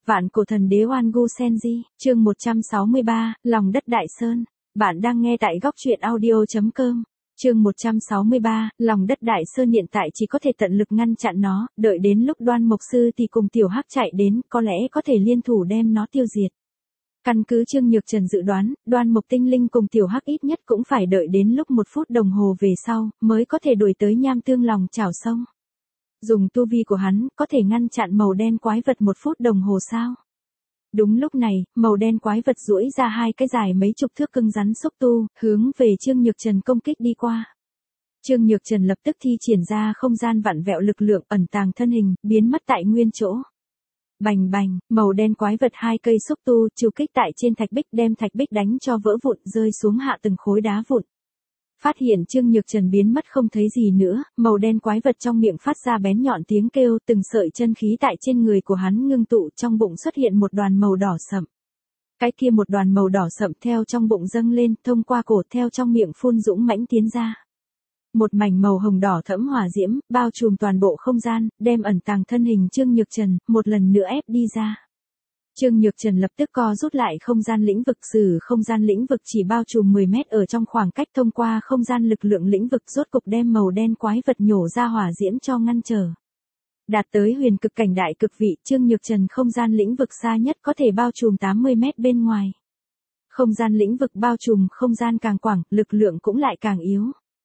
Vạn cổ thần đế Oan Gu Senji, chương 163, lòng đất Đại Sơn. Bạn đang nghe tại góc truyện audio.com. Chương 163, lòng đất Đại Sơn hiện tại chỉ có thể tận lực ngăn chặn nó, đợi đến lúc Đoan Mộc Sư thì cùng Tiểu Hắc chạy đến, có lẽ có thể liên thủ đem nó tiêu diệt. Căn cứ Trương Nhược Trần dự đoán, Đoan Mộc Tinh Linh cùng Tiểu Hắc ít nhất cũng phải đợi đến lúc 1 phút đồng hồ về sau, mới có thể đuổi tới Nham Tương lòng chảo sông. Dùng tu vi của hắn, có thể ngăn chặn màu đen quái vật 1 phút đồng hồ sao? Đúng lúc này, màu đen quái vật duỗi ra 2 cái dài mấy chục thước cứng rắn xúc tu, hướng về Trương Nhược Trần công kích đi qua. Trương Nhược Trần lập tức thi triển ra không gian vặn vẹo lực lượng ẩn tàng thân hình, biến mất tại nguyên chỗ. Bành bành, màu đen quái vật 2 cây xúc tu chiêu kích tại trên thạch bích, đem thạch bích đánh cho vỡ vụn, rơi xuống hạ từng khối đá vụn. Phát hiện Trương Nhược Trần biến mất không thấy gì nữa, màu đen quái vật trong miệng phát ra bén nhọn tiếng kêu, từng sợi chân khí tại trên người của hắn ngưng tụ, trong bụng xuất hiện một đoàn màu đỏ sậm. Cái kia một đoàn màu đỏ sậm theo trong bụng dâng lên, thông qua cổ theo trong miệng phun dũng mãnh tiến ra. Một mảnh màu hồng đỏ thẫm hỏa diễm, bao trùm toàn bộ không gian, đem ẩn tàng thân hình Trương Nhược Trần, một lần nữa ép đi ra. Trương Nhược Trần lập tức co rút lại không gian lĩnh vực, sử không gian lĩnh vực chỉ bao trùm 10 mét ở trong khoảng cách, thông qua không gian lực lượng lĩnh vực rốt cục đem màu đen quái vật nhổ ra hỏa diễm cho ngăn trở. Đạt tới huyền cực cảnh đại cực vị, Trương Nhược Trần không gian lĩnh vực xa nhất có thể bao trùm 80 mét bên ngoài. Không gian lĩnh vực bao trùm không gian càng quảng, lực lượng cũng lại càng yếu.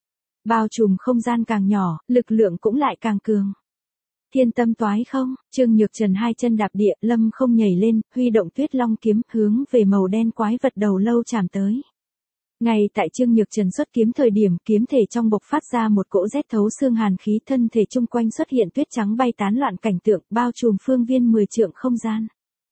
Bao trùm không gian càng nhỏ, lực lượng cũng lại càng cường. Thiên tâm toái không, Trương Nhược Trần 2 chân đạp địa, lâm không nhảy lên, huy động Tuyết Long kiếm, hướng về màu đen quái vật đầu lâu chạm tới. Ngay tại Trương Nhược Trần xuất kiếm thời điểm, kiếm thể trong bộc phát ra một cỗ rét thấu xương hàn khí, thân thể chung quanh xuất hiện tuyết trắng bay tán loạn cảnh tượng, bao trùm phương viên 10 trượng không gian.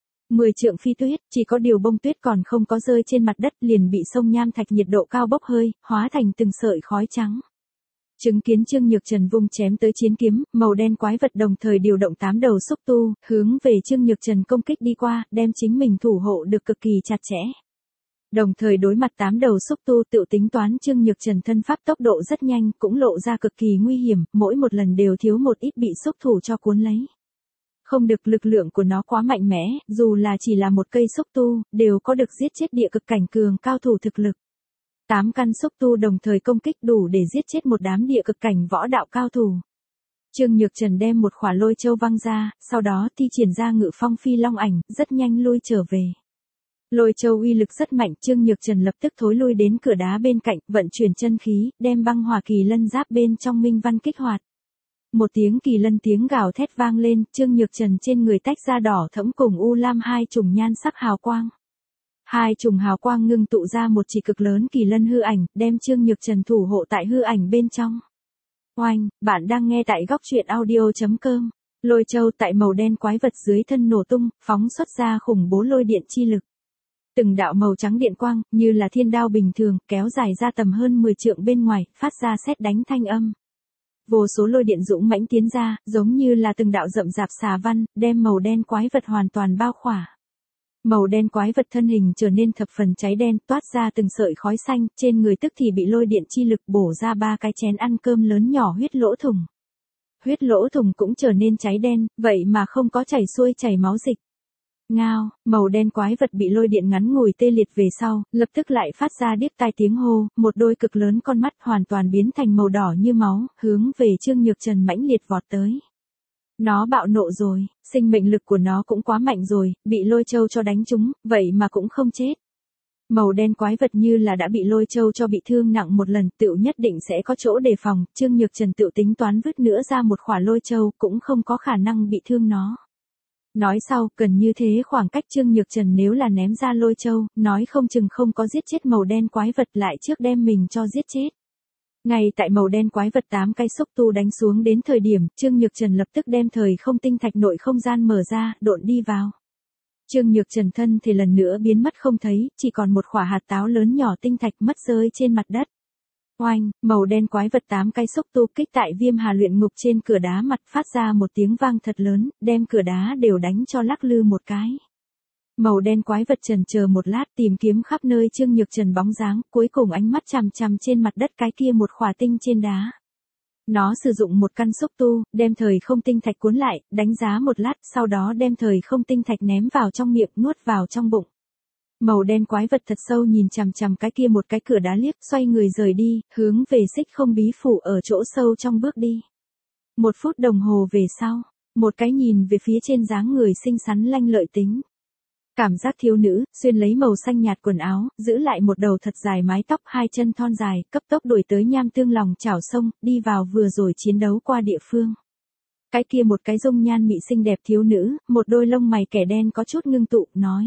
10 trượng phi tuyết, chỉ có điều bông tuyết còn không có rơi trên mặt đất, liền bị sông nham thạch nhiệt độ cao bốc hơi, hóa thành từng sợi khói trắng. Chứng kiến Trương Nhược Trần vung chém tới chiến kiếm, màu đen quái vật đồng thời điều động 8 đầu xúc tu, hướng về Trương Nhược Trần công kích đi qua, đem chính mình thủ hộ được cực kỳ chặt chẽ. Đồng thời đối mặt 8 đầu xúc tu, tự tính toán Trương Nhược Trần thân pháp tốc độ rất nhanh, cũng lộ ra cực kỳ nguy hiểm, mỗi một lần đều thiếu một ít bị xúc thủ cho cuốn lấy. Không được, lực lượng của nó quá mạnh mẽ, dù là chỉ là một cây xúc tu, đều có được giết chết địa cực cảnh cường cao thủ thực lực. 8 căn xúc tu đồng thời công kích đủ để giết chết một đám địa cực cảnh võ đạo cao thủ. Trương Nhược Trần đem một khỏa lôi châu văng ra, sau đó thi triển ra Ngự Phong Phi Long ảnh, rất nhanh lui trở về. Lôi châu uy lực rất mạnh, Trương Nhược Trần lập tức thối lui đến cửa đá bên cạnh, vận chuyển chân khí, đem băng hỏa kỳ lân giáp bên trong minh văn kích hoạt. Một tiếng kỳ lân tiếng gào thét vang lên, Trương Nhược Trần trên người tách ra đỏ thẫm cùng u lam 2 chùm nhan sắc hào quang. 2 chùm hào quang ngưng tụ ra một chỉ cực lớn kỳ lân hư ảnh, đem Trương Nhược Trần thủ hộ tại hư ảnh bên trong. Oanh, bạn đang nghe tại góc truyện audio.com. Lôi châu tại màu đen quái vật dưới thân nổ tung, phóng xuất ra khủng bố lôi điện chi lực. Từng đạo màu trắng điện quang, như là thiên đao bình thường, kéo dài ra tầm hơn 10 trượng bên ngoài, phát ra sét đánh thanh âm. Vô số lôi điện dũng mãnh tiến ra, giống như là từng đạo rậm rạp xà văn, đem màu đen quái vật hoàn toàn bao khỏa. Màu đen quái vật thân hình trở nên thập phần cháy đen, toát ra từng sợi khói xanh, trên người tức thì bị lôi điện chi lực bổ ra 3 cái chén ăn cơm lớn nhỏ huyết lỗ thủng. Huyết lỗ thủng cũng trở nên cháy đen, vậy mà không có chảy xuôi chảy máu dịch. Ngao, màu đen quái vật bị lôi điện ngắn ngủi tê liệt về sau, lập tức lại phát ra điếc tai tiếng hô, một đôi cực lớn con mắt hoàn toàn biến thành màu đỏ như máu, hướng về Trương Nhược Trần mãnh liệt vọt tới. Nó bạo nộ rồi, sinh mệnh lực của nó cũng quá mạnh rồi, bị lôi châu cho đánh trúng, vậy mà cũng không chết. Màu đen quái vật như là đã bị lôi châu cho bị thương nặng một lần, tựu nhất định sẽ có chỗ đề phòng, Trương Nhược Trần tựu tính toán vứt nữa ra một khỏa lôi châu, cũng không có khả năng bị thương nó. Nói sau, cần như thế khoảng cách Trương Nhược Trần nếu là ném ra lôi châu, nói không chừng không có giết chết màu đen quái vật lại trước đem mình cho giết chết. Ngay tại màu đen quái vật 8 cái xúc tu đánh xuống đến thời điểm, Trương Nhược Trần lập tức đem thời không tinh thạch nội không gian mở ra, độn đi vào. Trương Nhược Trần thân thì lần nữa biến mất không thấy, chỉ còn một khỏa hạt táo lớn nhỏ tinh thạch mất rơi trên mặt đất. Oanh, màu đen quái vật 8 cái xúc tu kích tại Viêm Hà luyện ngục trên cửa đá mặt, phát ra một tiếng vang thật lớn, đem cửa đá đều đánh cho lắc lư một cái. Màu đen quái vật chần chờ một lát, tìm kiếm khắp nơi Trương Nhược Trần bóng dáng, cuối cùng ánh mắt chằm chằm trên mặt đất cái kia một khỏa tinh trên đá. Nó sử dụng một căn xúc tu, đem thời không tinh thạch cuốn lại, đánh giá một lát, sau đó đem thời không tinh thạch ném vào trong miệng, nuốt vào trong bụng. Màu đen quái vật thật sâu nhìn chằm chằm cái kia một cái cửa đá liếc, xoay người rời đi, hướng về xích không bí phủ ở chỗ sâu trong bước đi. 1 phút đồng hồ về sau, một cái nhìn về phía trên dáng người xinh xắn lanh lợi tính. Cảm giác thiếu nữ, xuyên lấy màu xanh nhạt quần áo, giữ lại một đầu thật dài mái tóc, 2 chân thon dài, cấp tốc đuổi tới nham tương lòng chảo sông, đi vào vừa rồi chiến đấu qua địa phương. Cái kia một cái dung nhan mị xinh đẹp thiếu nữ, một đôi lông mày kẻ đen có chút ngưng tụ, nói.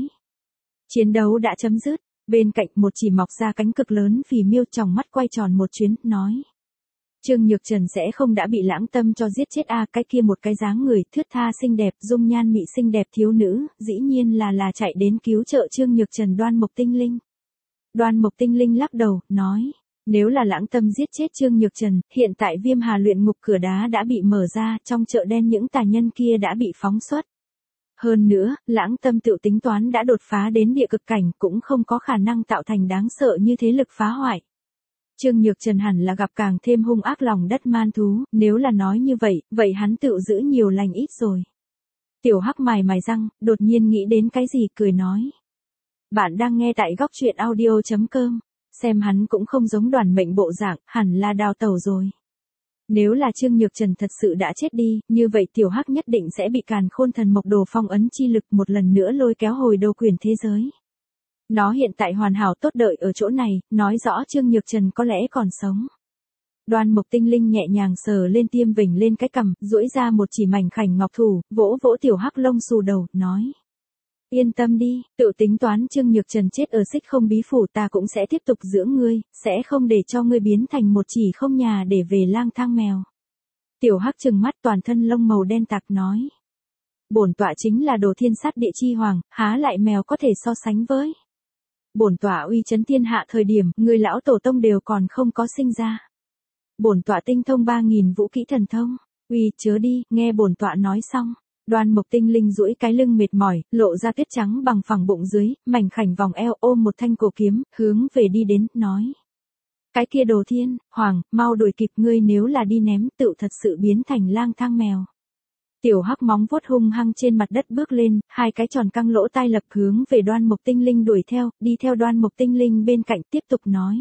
Chiến đấu đã chấm dứt, bên cạnh một chỉ mọc ra cánh cực lớn phì miêu tròng mắt quay tròn một chuyến, nói. Trương Nhược Trần sẽ không đã bị Lãng Tâm cho giết chết à, cái kia một cái dáng người thướt tha xinh đẹp, dung nhan mị xinh đẹp thiếu nữ, dĩ nhiên là chạy đến cứu trợ Trương Nhược Trần. Đoan Mộc Tinh Linh. Đoan Mộc Tinh Linh lắc đầu, nói, nếu là Lãng Tâm giết chết Trương Nhược Trần, hiện tại Viêm Hà luyện ngục cửa đá đã bị mở ra, trong chợ đen những tà nhân kia đã bị phóng xuất. Hơn nữa, Lãng Tâm tự tính toán đã đột phá đến địa cực cảnh, cũng không có khả năng tạo thành đáng sợ như thế lực phá hoại. Trương Nhược Trần hẳn là gặp càng thêm hung ác lòng đất man thú, nếu là nói như vậy, vậy hắn tự giữ nhiều lành ít rồi. Tiểu Hắc mài răng, đột nhiên nghĩ đến cái gì, cười nói. Bạn đang nghe tại góc truyện audio.com, xem hắn cũng không giống Đoàn Mệnh bộ dạng, hẳn là đào tẩu rồi. Nếu là Trương Nhược Trần thật sự đã chết đi, như vậy Tiểu Hắc nhất định sẽ bị Càn Khôn Thần Mộc Đồ phong ấn chi lực một lần nữa lôi kéo hồi đầu quyền thế giới. Nó hiện tại hoàn hảo tốt đợi ở chỗ này, nói rõ Trương Nhược Trần có lẽ còn sống. Đoan Mộc Tinh Linh nhẹ nhàng sờ lên tiêm vểnh lên cái cằm, duỗi ra một chỉ mảnh khảnh ngọc thủ, vỗ vỗ Tiểu Hắc lông xù đầu, nói. Yên tâm đi, tự tính toán Trương Nhược Trần chết ở xích không bí phủ, ta cũng sẽ tiếp tục dưỡng ngươi, sẽ không để cho ngươi biến thành một chỉ không nhà để về lang thang mèo. Tiểu Hắc trừng mắt toàn thân lông màu đen tạc, nói. Bổn tọa chính là Đồ Thiên Sát Địa Chi Hoàng, há lại mèo có thể so sánh với. Bổn tọa uy chấn thiên hạ thời điểm, người lão tổ tông đều còn không có sinh ra. Bổn tọa tinh thông 3000 vũ kỹ thần thông, uy chớ đi, nghe bổn tọa nói xong. Đoan Mộc Tinh Linh duỗi cái lưng mệt mỏi, lộ ra tuyết trắng bằng phẳng bụng dưới, mảnh khảnh vòng eo, ôm một thanh cổ kiếm, hướng về đi đến, nói. Cái kia Đồ Thiên, Hoàng, mau đuổi kịp, ngươi nếu là đi ném, tự thật sự biến thành lang thang mèo. Tiểu Hắc móng vuốt hung hăng trên mặt đất bước lên, 2 cái tròn căng lỗ tai lập hướng về Đoan Mộc Tinh Linh đuổi theo, đi theo Đoan Mộc Tinh Linh bên cạnh tiếp tục nói.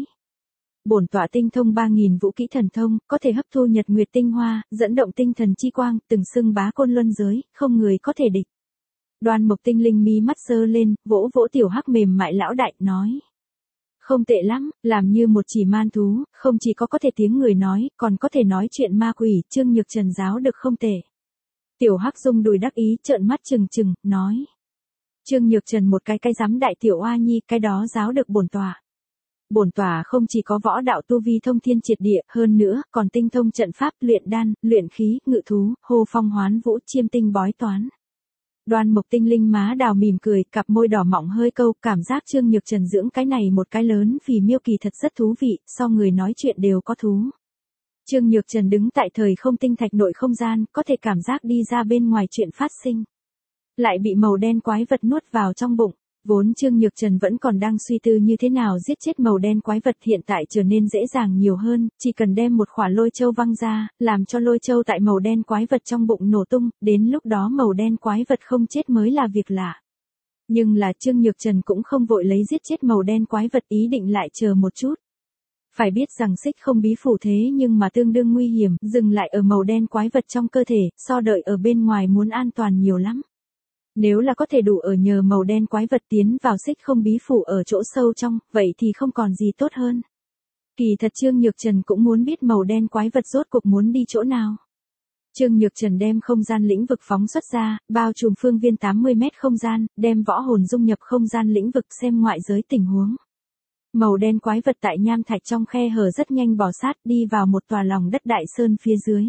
Bổn tọa tinh thông 3000 vũ kỹ thần thông, có thể hấp thu nhật nguyệt tinh hoa, dẫn động tinh thần chi quang, từng xưng bá côn luân giới, không người có thể địch. Đoan Mộc Tinh Linh mí mắt giơ lên, vỗ vỗ Tiểu Hắc mềm mại lão đại, nói. Không tệ lắm, làm như một chỉ man thú, không chỉ có thể tiếng người nói, còn có thể nói chuyện ma quỷ, Trương Nhược Trần giáo được không tệ. Tiểu Hắc rung đùi đắc ý, trợn mắt trừng, nói. Trương Nhược Trần một cái dám đại tiểu oa nhi, cái đó giáo được bổn tọa. Bổn tọa không chỉ có võ đạo tu vi thông thiên triệt địa, hơn nữa, còn tinh thông trận pháp, luyện đan, luyện khí, ngự thú, hô phong hoán vũ, chiêm tinh bói toán. Đoan Mộc Tinh Linh má đào mỉm cười, cặp môi đỏ mọng hơi câu, cảm giác Trương Nhược Trần dưỡng cái này một cái lớn phì miêu kỳ thật rất thú vị, so người nói chuyện đều có thú. Trương Nhược Trần đứng tại thời không tinh thạch nội không gian, có thể cảm giác đi ra bên ngoài chuyện phát sinh. Lại bị màu đen quái vật nuốt vào trong bụng. Vốn Trương Nhược Trần vẫn còn đang suy tư như thế nào giết chết màu đen quái vật, hiện tại trở nên dễ dàng nhiều hơn, chỉ cần đem một quả lôi châu văng ra, làm cho lôi châu tại màu đen quái vật trong bụng nổ tung, đến lúc đó màu đen quái vật không chết mới là việc lạ. Nhưng là Trương Nhược Trần cũng không vội lấy giết chết màu đen quái vật, ý định lại chờ một chút. Phải biết rằng xích không bí phủ thế nhưng mà tương đương nguy hiểm, dừng lại ở màu đen quái vật trong cơ thể, so đợi ở bên ngoài muốn an toàn nhiều lắm. Nếu là có thể đủ ở nhờ màu đen quái vật tiến vào xích không bí phủ ở chỗ sâu trong, vậy thì không còn gì tốt hơn. Kỳ thật Trương Nhược Trần cũng muốn biết màu đen quái vật rốt cuộc muốn đi chỗ nào. Trương Nhược Trần đem không gian lĩnh vực phóng xuất ra, bao trùm phương viên 80 mét không gian, đem võ hồn dung nhập không gian lĩnh vực xem ngoại giới tình huống. Màu đen quái vật tại nham thạch trong khe hở rất nhanh bò sát đi vào một tòa lòng đất đại sơn phía dưới.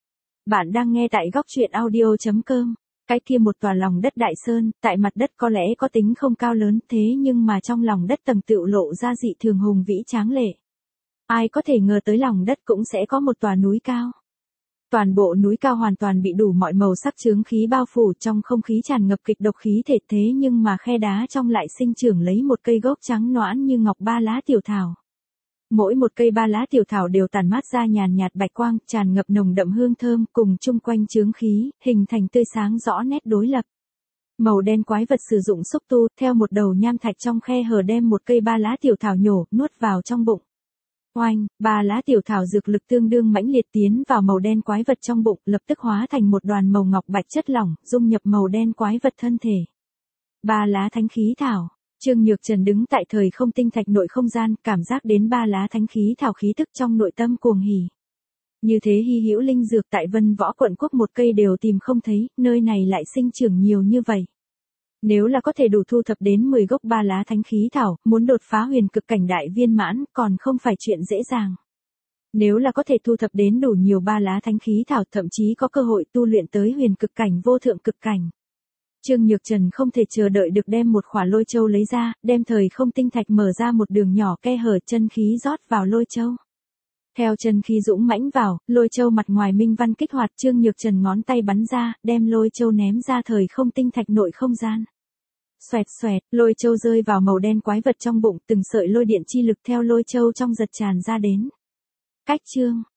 Bạn đang nghe tại góc truyện audio.com. Cái kia một tòa lòng đất đại sơn, tại mặt đất có lẽ có tính không cao lớn, thế nhưng mà trong lòng đất tầng tựu lộ ra dị thường hùng vĩ tráng lệ. Ai có thể ngờ tới lòng đất cũng sẽ có một tòa núi cao. Toàn bộ núi cao hoàn toàn bị đủ mọi màu sắc chướng khí bao phủ, trong không khí tràn ngập kịch độc khí thể, thế nhưng mà khe đá trong lại sinh trưởng lấy một cây gốc trắng nõn như ngọc ba lá tiểu thảo. Mỗi một cây ba lá tiểu thảo đều tản mát ra nhàn nhạt bạch quang, tràn ngập nồng đậm hương thơm, cùng chung quanh chướng khí, hình thành tươi sáng rõ nét đối lập. Màu đen quái vật sử dụng xúc tu, theo một đầu nham thạch trong khe hở đem một cây ba lá tiểu thảo nhổ, nuốt vào trong bụng. Oanh, ba lá tiểu thảo dược lực tương đương mãnh liệt tiến vào màu đen quái vật trong bụng, lập tức hóa thành một đoàn màu ngọc bạch chất lỏng, dung nhập màu đen quái vật thân thể. Ba lá thánh khí thảo. Trương Nhược Trần đứng tại thời không tinh thạch nội không gian, cảm giác đến ba lá thánh khí thảo khí tức trong nội tâm cuồng hỉ. Như thế hy hữu linh dược tại Vân Võ quận quốc một cây đều tìm không thấy, nơi này lại sinh trưởng nhiều như vậy. Nếu là có thể đủ thu thập đến 10 gốc ba lá thánh khí thảo, muốn đột phá huyền cực cảnh đại viên mãn, còn không phải chuyện dễ dàng. Nếu là có thể thu thập đến đủ nhiều ba lá thánh khí thảo, thậm chí có cơ hội tu luyện tới huyền cực cảnh vô thượng cực cảnh. Trương Nhược Trần không thể chờ đợi được đem một khỏa lôi châu lấy ra, đem thời không tinh thạch mở ra một đường nhỏ khe hở, chân khí rót vào lôi châu. Theo chân khí dũng mãnh vào, lôi châu mặt ngoài minh văn kích hoạt, Trương Nhược Trần ngón tay bắn ra, đem lôi châu ném ra thời không tinh thạch nội không gian. Xoẹt xoẹt, lôi châu rơi vào màu đen quái vật trong bụng, từng sợi lôi điện chi lực theo lôi châu trong giật tràn ra đến. Cách chương,